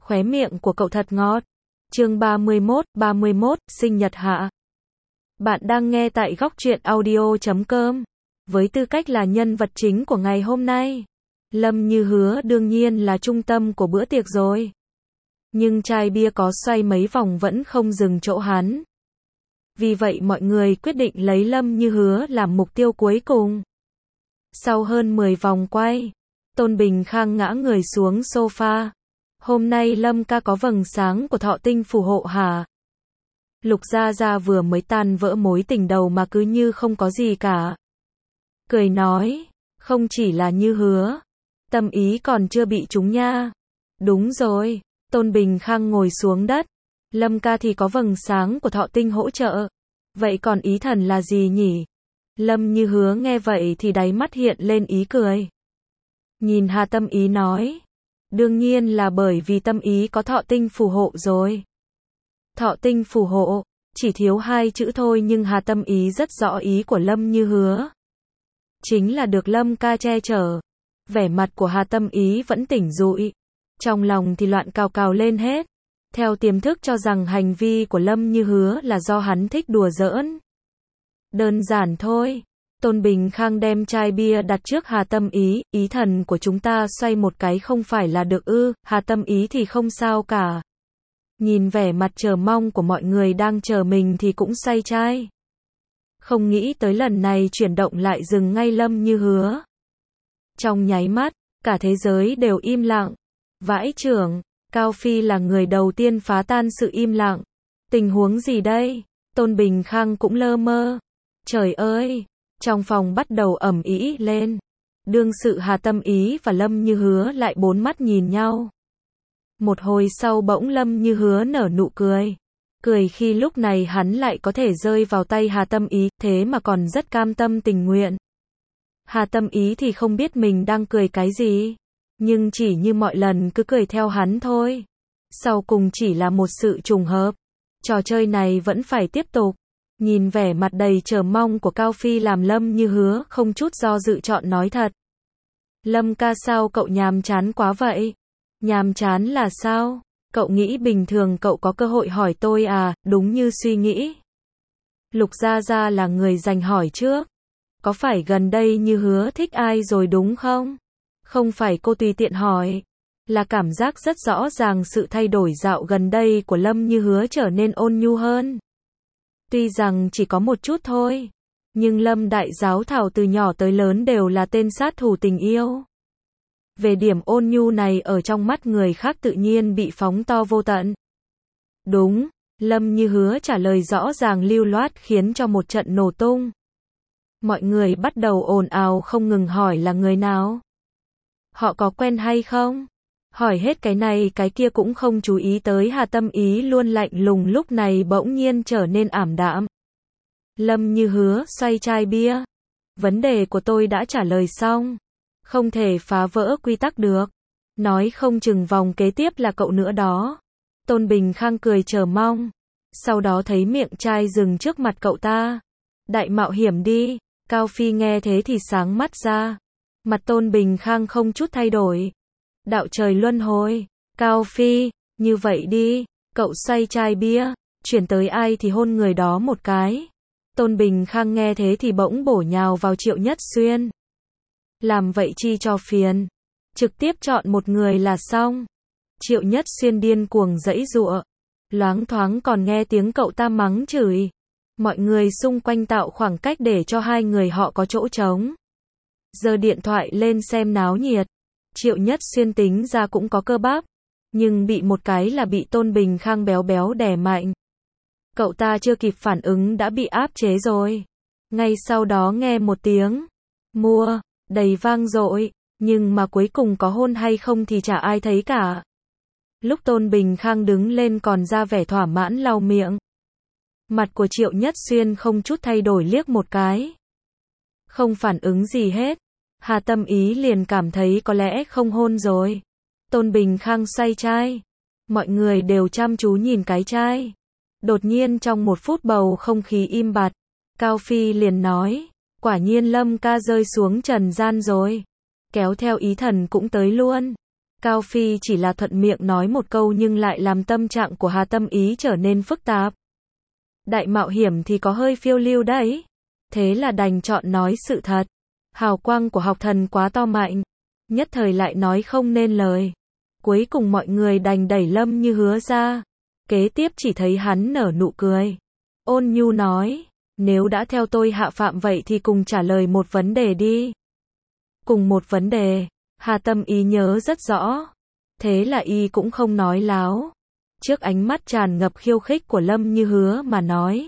Khóe miệng của cậu thật ngọt. Chương 31, sinh nhật hạ. Bạn đang nghe tại góc truyện audio.com. Với tư cách là nhân vật chính của ngày hôm nay, Lâm Như Hứa đương nhiên là trung tâm của bữa tiệc rồi. Nhưng chai bia có xoay mấy vòng vẫn không dừng chỗ hắn. Vì vậy mọi người quyết định lấy Lâm Như Hứa làm mục tiêu cuối cùng. Sau hơn 10 vòng quay, Tôn Bình Khang ngã người xuống sofa. Hôm nay Lâm ca có vầng sáng của thọ tinh phù hộ hả? Lục Gia Gia vừa mới tan vỡ mối tình đầu mà cứ như không có gì cả. Cười nói, không chỉ là Như Hứa, Tâm Ý còn chưa bị trúng nha. Đúng rồi, Tôn Bình Khang ngồi xuống đất. Lâm ca thì có vầng sáng của thọ tinh hỗ trợ. Vậy còn Ý thần là gì nhỉ? Lâm Như Hứa nghe vậy thì đáy mắt hiện lên ý cười. Nhìn Hà Tâm Ý nói, đương nhiên là bởi vì Tâm Ý có thọ tinh phù hộ rồi. Thọ tinh phù hộ, chỉ thiếu 2 chữ thôi nhưng Hà Tâm Ý rất rõ ý của Lâm Như Hứa. Chính là được Lâm ca che chở. Vẻ mặt của Hà Tâm Ý vẫn tỉnh rụi. Trong lòng thì loạn cào cào lên hết. Theo tiềm thức cho rằng hành vi của Lâm Như Hứa là do hắn thích đùa giỡn. Đơn giản thôi. Tôn Bình Khang đem chai bia đặt trước Hà Tâm Ý, ý thần của chúng ta xoay một cái không phải là được ư? Hà Tâm Ý thì không sao cả. Nhìn vẻ mặt chờ mong của mọi người đang chờ mình thì cũng say chai. Không nghĩ tới lần này chuyển động lại dừng ngay Lâm Như Hứa. Trong nháy mắt, cả thế giới đều im lặng. Vãi chưởng, Cao Phi là người đầu tiên phá tan sự im lặng. Tình huống gì đây? Tôn Bình Khang cũng lơ mơ. Trời ơi! Trong phòng bắt đầu ầm ĩ lên. Đương sự Hà Tâm Ý và Lâm Như Hứa lại bốn mắt nhìn nhau. Một hồi sau bỗng Lâm Như Hứa nở nụ cười. Cười khi lúc này hắn lại có thể rơi vào tay Hà Tâm Ý, thế mà còn rất cam tâm tình nguyện. Hà Tâm Ý thì không biết mình đang cười cái gì, nhưng chỉ như mọi lần cứ cười theo hắn thôi. Sau cùng chỉ là một sự trùng hợp. Trò chơi này vẫn phải tiếp tục. Nhìn vẻ mặt đầy chờ mong của Cao Phi làm Lâm Như Hứa không chút do dự chọn nói thật. Lâm ca sao cậu nhàm chán quá vậy? Nhàm chán là sao? Cậu nghĩ bình thường cậu có cơ hội hỏi tôi à? Đúng như suy nghĩ. Lục Gia Gia là người dành hỏi trước. Có phải gần đây Như Hứa thích ai rồi đúng không? Không phải cô tùy tiện hỏi. Là cảm giác rất rõ ràng sự thay đổi dạo gần đây của Lâm Như Hứa trở nên ôn nhu hơn. Tuy rằng chỉ có một chút thôi, nhưng Lâm đại giáo thảo từ nhỏ tới lớn đều là tên sát thủ tình yêu. Về điểm ôn nhu này ở trong mắt người khác tự nhiên bị phóng to vô tận. Đúng, Lâm Như Hứa trả lời rõ ràng lưu loát khiến cho một trận nổ tung. Mọi người bắt đầu ồn ào không ngừng hỏi là người nào. Họ có quen hay không? Hỏi hết cái này cái kia cũng không chú ý tới Hà Tâm Ý luôn lạnh lùng lúc này bỗng nhiên trở nên ảm đạm. Lâm Như Hứa xoay chai bia. Vấn đề của tôi đã trả lời xong. Không thể phá vỡ quy tắc được. Nói không chừng vòng kế tiếp là cậu nữa đó. Tôn Bình Khang cười chờ mong. Sau đó thấy miệng chai dừng trước mặt cậu ta. Đại mạo hiểm đi. Cao Phi nghe thế thì sáng mắt ra. Mặt Tôn Bình Khang không chút thay đổi. Đạo trời luân hồi. Cao Phi, như vậy đi, cậu xoay chai bia, chuyển tới ai thì hôn người đó một cái. Tôn Bình Khang nghe thế thì bỗng bổ nhào vào Triệu Nhất Xuyên. Làm vậy chi cho phiền. Trực tiếp chọn một người là xong. Triệu Nhất Xuyên điên cuồng giãy giụa. Loáng thoáng còn nghe tiếng cậu ta mắng chửi. Mọi người xung quanh tạo khoảng cách để cho hai người họ có chỗ trống. Giơ điện thoại lên xem náo nhiệt. Triệu Nhất Xuyên tính ra cũng có cơ bắp, nhưng bị một cái là bị Tôn Bình Khang béo béo đè mạnh. Cậu ta chưa kịp phản ứng đã bị áp chế rồi. Ngay sau đó nghe một tiếng mua, đầy vang dội, nhưng mà cuối cùng có hôn hay không thì chả ai thấy cả. Lúc Tôn Bình Khang đứng lên còn ra vẻ thỏa mãn lau miệng. Mặt của Triệu Nhất Xuyên không chút thay đổi liếc một cái. Không phản ứng gì hết. Hà Tâm Ý liền cảm thấy có lẽ không hôn rồi. Tôn Bình Khang xoay chai. Mọi người đều chăm chú nhìn cái chai. Đột nhiên trong một phút bầu không khí im bặt. Cao Phi liền nói. Quả nhiên Lâm ca rơi xuống trần gian rồi. Kéo theo ý thần cũng tới luôn. Cao Phi chỉ là thuận miệng nói một câu nhưng lại làm tâm trạng của Hà Tâm Ý trở nên phức tạp. Đại mạo hiểm thì có hơi phiêu lưu đấy. Thế là đành chọn nói sự thật. Hào quang của học thần quá to mạnh. Nhất thời lại nói không nên lời. Cuối cùng mọi người đành đẩy Lâm Như Hứa ra. Kế tiếp chỉ thấy hắn nở nụ cười. Ôn nhu nói, nếu đã theo tôi hạ phạm vậy thì cùng trả lời một vấn đề đi. Cùng một vấn đề, Hà Tâm Ý nhớ rất rõ. Thế là y cũng không nói láo. Trước ánh mắt tràn ngập khiêu khích của Lâm Như Hứa mà nói.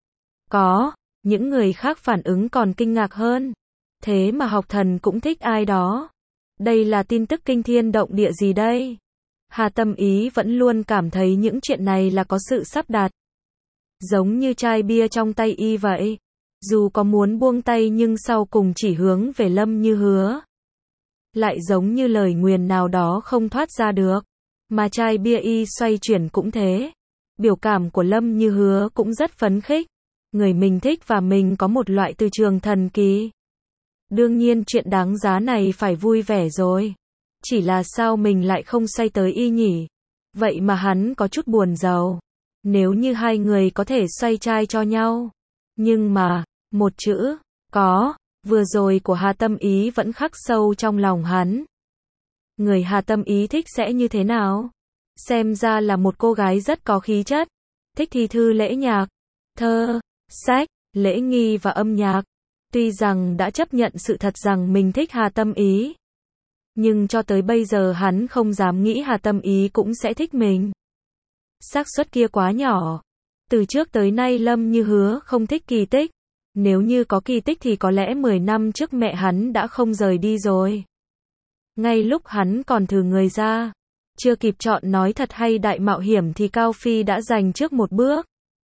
Có, những người khác phản ứng còn kinh ngạc hơn. Thế mà học thần cũng thích ai đó. Đây là tin tức kinh thiên động địa gì đây? Hà Tâm Ý vẫn luôn cảm thấy những chuyện này là có sự sắp đặt. Giống như chai bia trong tay y vậy. Dù có muốn buông tay nhưng sau cùng chỉ hướng về Lâm Như Hứa. Lại giống như lời nguyền nào đó không thoát ra được. Mà chai bia y xoay chuyển cũng thế. Biểu cảm của Lâm Như Hứa cũng rất phấn khích. Người mình thích và mình có một loại từ trường thần kỳ. Đương nhiên chuyện đáng giá này phải vui vẻ rồi. Chỉ là sao mình lại không say tới y nhỉ? Vậy mà hắn có chút buồn rầu. Nếu như hai người có thể xoay chai cho nhau. Nhưng mà, một chữ, có, vừa rồi của Hà Tâm Ý vẫn khắc sâu trong lòng hắn. Người Hà Tâm Ý thích sẽ như thế nào? Xem ra là một cô gái rất có khí chất. Thích thi thư lễ nhạc, thơ, sách, lễ nghi và âm nhạc. Tuy rằng đã chấp nhận sự thật rằng mình thích Hà Tâm Ý. Nhưng cho tới bây giờ hắn không dám nghĩ Hà Tâm Ý cũng sẽ thích mình. Xác suất kia quá nhỏ. Từ trước tới nay Lâm Như Hứa không thích kỳ tích. Nếu như có kỳ tích thì có lẽ 10 năm trước mẹ hắn đã không rời đi rồi. Ngay lúc hắn còn thử người ra. Chưa kịp chọn nói thật hay đại mạo hiểm thì Cao Phi đã giành trước một bước.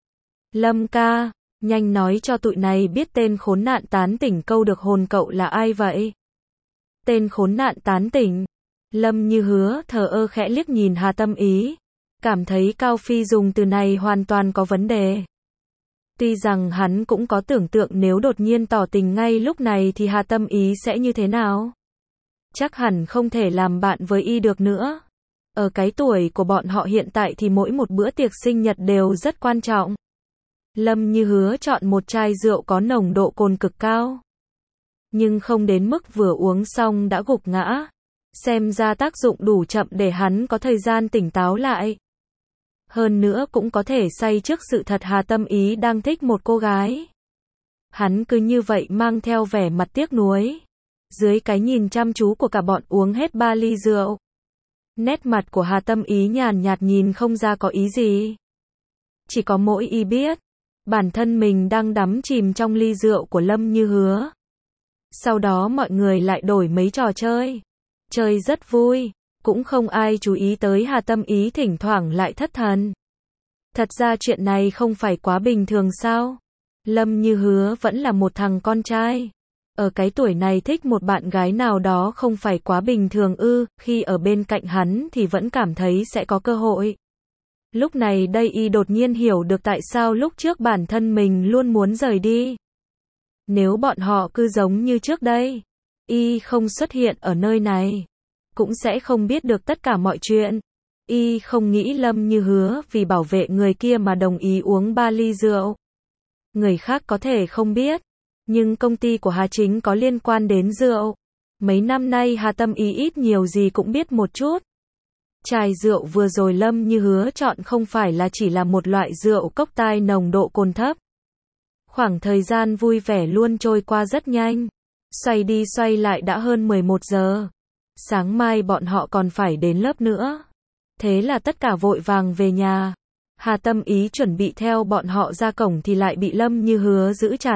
Lâm ca, nhanh nói cho tụi này biết tên khốn nạn tán tỉnh câu được hồn cậu là ai vậy? Tên khốn nạn tán tỉnh. Lâm Như Hứa thờ ơ khẽ liếc nhìn Hà Tâm Ý. Cảm thấy Cao Phi dùng từ này hoàn toàn có vấn đề. Tuy rằng hắn cũng có tưởng tượng nếu đột nhiên tỏ tình ngay lúc này thì Hà Tâm Ý sẽ như thế nào. Chắc hẳn không thể làm bạn với y được nữa. Ở cái tuổi của bọn họ hiện tại thì mỗi một bữa tiệc sinh nhật đều rất quan trọng. Lâm Như Hứa chọn một chai rượu có nồng độ cồn cực cao. Nhưng không đến mức vừa uống xong đã gục ngã. Xem ra tác dụng đủ chậm để hắn có thời gian tỉnh táo lại. Hơn nữa cũng có thể say trước sự thật Hà Tâm Ý đang thích một cô gái. Hắn cứ như vậy mang theo vẻ mặt tiếc nuối. Dưới cái nhìn chăm chú của cả bọn uống hết 3 ly rượu. Nét mặt của Hà Tâm Ý nhàn nhạt nhìn không ra có ý gì. Chỉ có mỗi y biết. Bản thân mình đang đắm chìm trong ly rượu của Lâm Như Hứa. Sau đó mọi người lại đổi mấy trò chơi. Chơi rất vui. Cũng không ai chú ý tới Hà Tâm Ý thỉnh thoảng lại thất thần. Thật ra chuyện này không phải quá bình thường sao? Lâm Như Hứa vẫn là một thằng con trai. Ở cái tuổi này thích một bạn gái nào đó không phải quá bình thường ư, khi ở bên cạnh hắn thì vẫn cảm thấy sẽ có cơ hội. Lúc này đây y đột nhiên hiểu được tại sao lúc trước bản thân mình luôn muốn rời đi. Nếu bọn họ cứ giống như trước đây, y không xuất hiện ở nơi này, cũng sẽ không biết được tất cả mọi chuyện. Y không nghĩ Lâm Như Hứa vì bảo vệ người kia mà đồng ý uống 3 ly rượu. Người khác có thể không biết, nhưng công ty của Hà Chính có liên quan đến rượu. Mấy năm nay Hà Tâm Ý ít nhiều gì cũng biết một chút. Chai rượu vừa rồi Lâm Như Hứa chọn không phải là chỉ là một loại rượu cốc tai nồng độ cồn thấp. Khoảng thời gian vui vẻ luôn trôi qua rất nhanh. Xoay đi xoay lại đã hơn 11 giờ. Sáng mai bọn họ còn phải đến lớp nữa. Thế là tất cả vội vàng về nhà. Hà Tâm Ý chuẩn bị theo bọn họ ra cổng thì lại bị Lâm Như Hứa giữ chặt.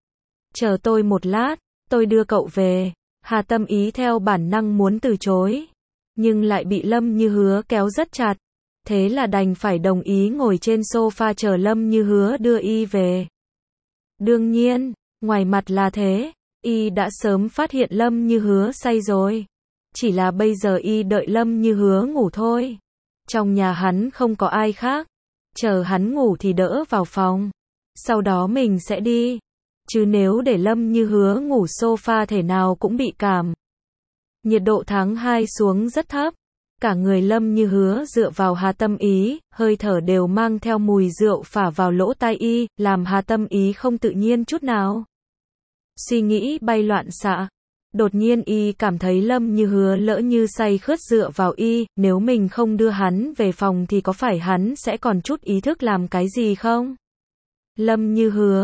Chờ tôi một lát, tôi đưa cậu về. Hà Tâm Ý theo bản năng muốn từ chối. Nhưng lại bị Lâm Như Hứa kéo rất chặt. Thế là đành phải đồng ý ngồi trên sofa chờ Lâm Như Hứa đưa y về. Đương nhiên, ngoài mặt là thế, y đã sớm phát hiện Lâm Như Hứa say rồi. Chỉ là bây giờ y đợi Lâm Như Hứa ngủ thôi. Trong nhà hắn không có ai khác. Chờ hắn ngủ thì đỡ vào phòng. Sau đó mình sẽ đi. Chứ nếu để Lâm Như Hứa ngủ sofa thể nào cũng bị cảm. Nhiệt độ tháng 2 xuống rất thấp. Cả người Lâm Như Hứa dựa vào Hà Tâm Ý, hơi thở đều mang theo mùi rượu phả vào lỗ tai y, làm Hà Tâm Ý không tự nhiên chút nào. Suy nghĩ bay loạn xạ. Đột nhiên y cảm thấy Lâm Như Hứa lỡ như say khướt dựa vào y, nếu mình không đưa hắn về phòng thì có phải hắn sẽ còn chút ý thức làm cái gì không? Lâm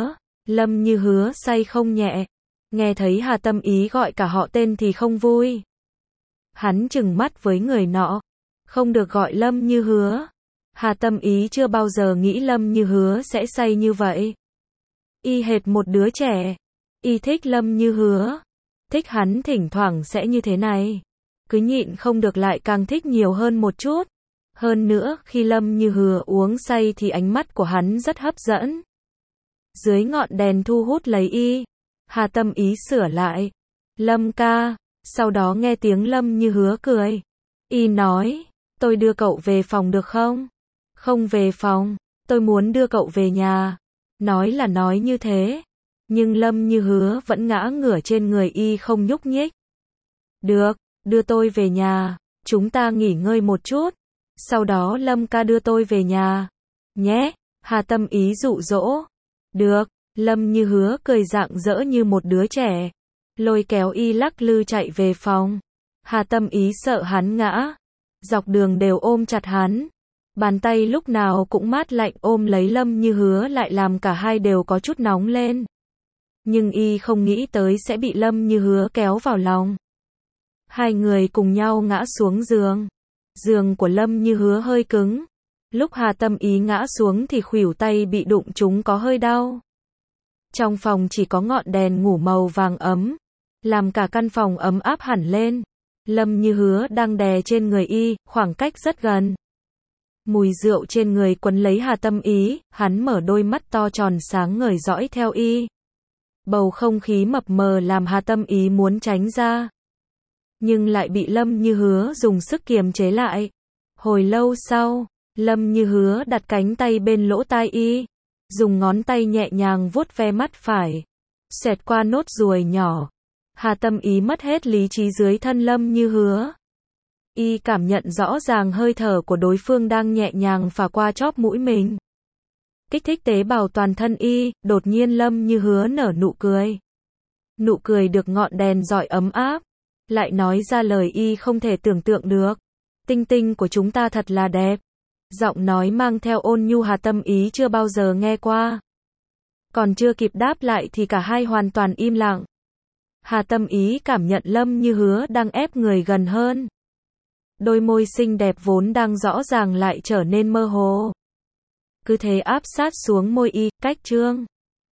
Như Hứa say không nhẹ. Nghe thấy Hà Tâm Ý gọi cả họ tên thì không vui. Hắn trừng mắt với người nọ. Không được gọi Lâm Như Hứa. Hà Tâm Ý chưa bao giờ nghĩ Lâm Như Hứa sẽ say như vậy. Y hệt một đứa trẻ. Y thích Lâm Như Hứa. Thích hắn thỉnh thoảng sẽ như thế này. Cứ nhịn không được lại càng thích nhiều hơn một chút. Hơn nữa, khi Lâm Như Hứa uống say thì ánh mắt của hắn rất hấp dẫn. Dưới ngọn đèn thu hút lấy y. Hà Tâm Ý sửa lại. Lâm ca. Sau đó nghe tiếng Lâm Như Hứa cười. Y nói, tôi đưa cậu về phòng được không? Không về phòng, tôi muốn đưa cậu về nhà. Nói là nói như thế. Nhưng Lâm Như Hứa vẫn ngã ngửa trên người y không nhúc nhích. Được, đưa tôi về nhà. Chúng ta nghỉ ngơi một chút. Sau đó Lâm ca đưa tôi về nhà. Nhé, Hà Tâm Ý dụ dỗ. Được, Lâm Như Hứa cười rạng rỡ như một đứa trẻ. Lôi kéo y lắc lư chạy về phòng. Hà Tâm Ý sợ hắn ngã. Dọc đường đều ôm chặt hắn. Bàn tay lúc nào cũng mát lạnh ôm lấy Lâm Như Hứa lại làm cả hai đều có chút nóng lên. Nhưng y không nghĩ tới sẽ bị Lâm Như Hứa kéo vào lòng. Hai người cùng nhau ngã xuống giường. Giường của Lâm Như Hứa hơi cứng. Lúc Hà Tâm Ý ngã xuống thì khuỷu tay bị đụng trúng có hơi đau. Trong phòng chỉ có ngọn đèn ngủ màu vàng ấm. Làm cả căn phòng ấm áp hẳn lên. Lâm Như Hứa đang đè trên người y, khoảng cách rất gần. Mùi rượu trên người quấn lấy Hà Tâm Ý, hắn mở đôi mắt to tròn sáng ngời dõi theo y. Bầu không khí mập mờ làm Hà Tâm Ý muốn tránh ra. Nhưng lại bị Lâm Như Hứa dùng sức kiềm chế lại. Hồi lâu sau, Lâm Như Hứa đặt cánh tay bên lỗ tai y. Dùng ngón tay nhẹ nhàng vuốt ve mắt phải. Xẹt qua nốt ruồi nhỏ. Hà Tâm Ý mất hết lý trí dưới thân Lâm Như Hứa. Y cảm nhận rõ ràng hơi thở của đối phương đang nhẹ nhàng phả qua chóp mũi mình. Kích thích tế bào toàn thân y, đột nhiên Lâm Như Hứa nở nụ cười. Nụ cười được ngọn đèn rọi ấm áp. Lại nói ra lời y không thể tưởng tượng được. Tinh tinh của chúng ta thật là đẹp. Giọng nói mang theo ôn nhu Hà Tâm Ý chưa bao giờ nghe qua. Còn chưa kịp đáp lại thì cả hai hoàn toàn im lặng. Hà Tâm Ý cảm nhận Lâm Như Hứa đang ép người gần hơn. Đôi môi xinh đẹp vốn đang rõ ràng lại trở nên mơ hồ. Cứ thế áp sát xuống môi y, cách chương.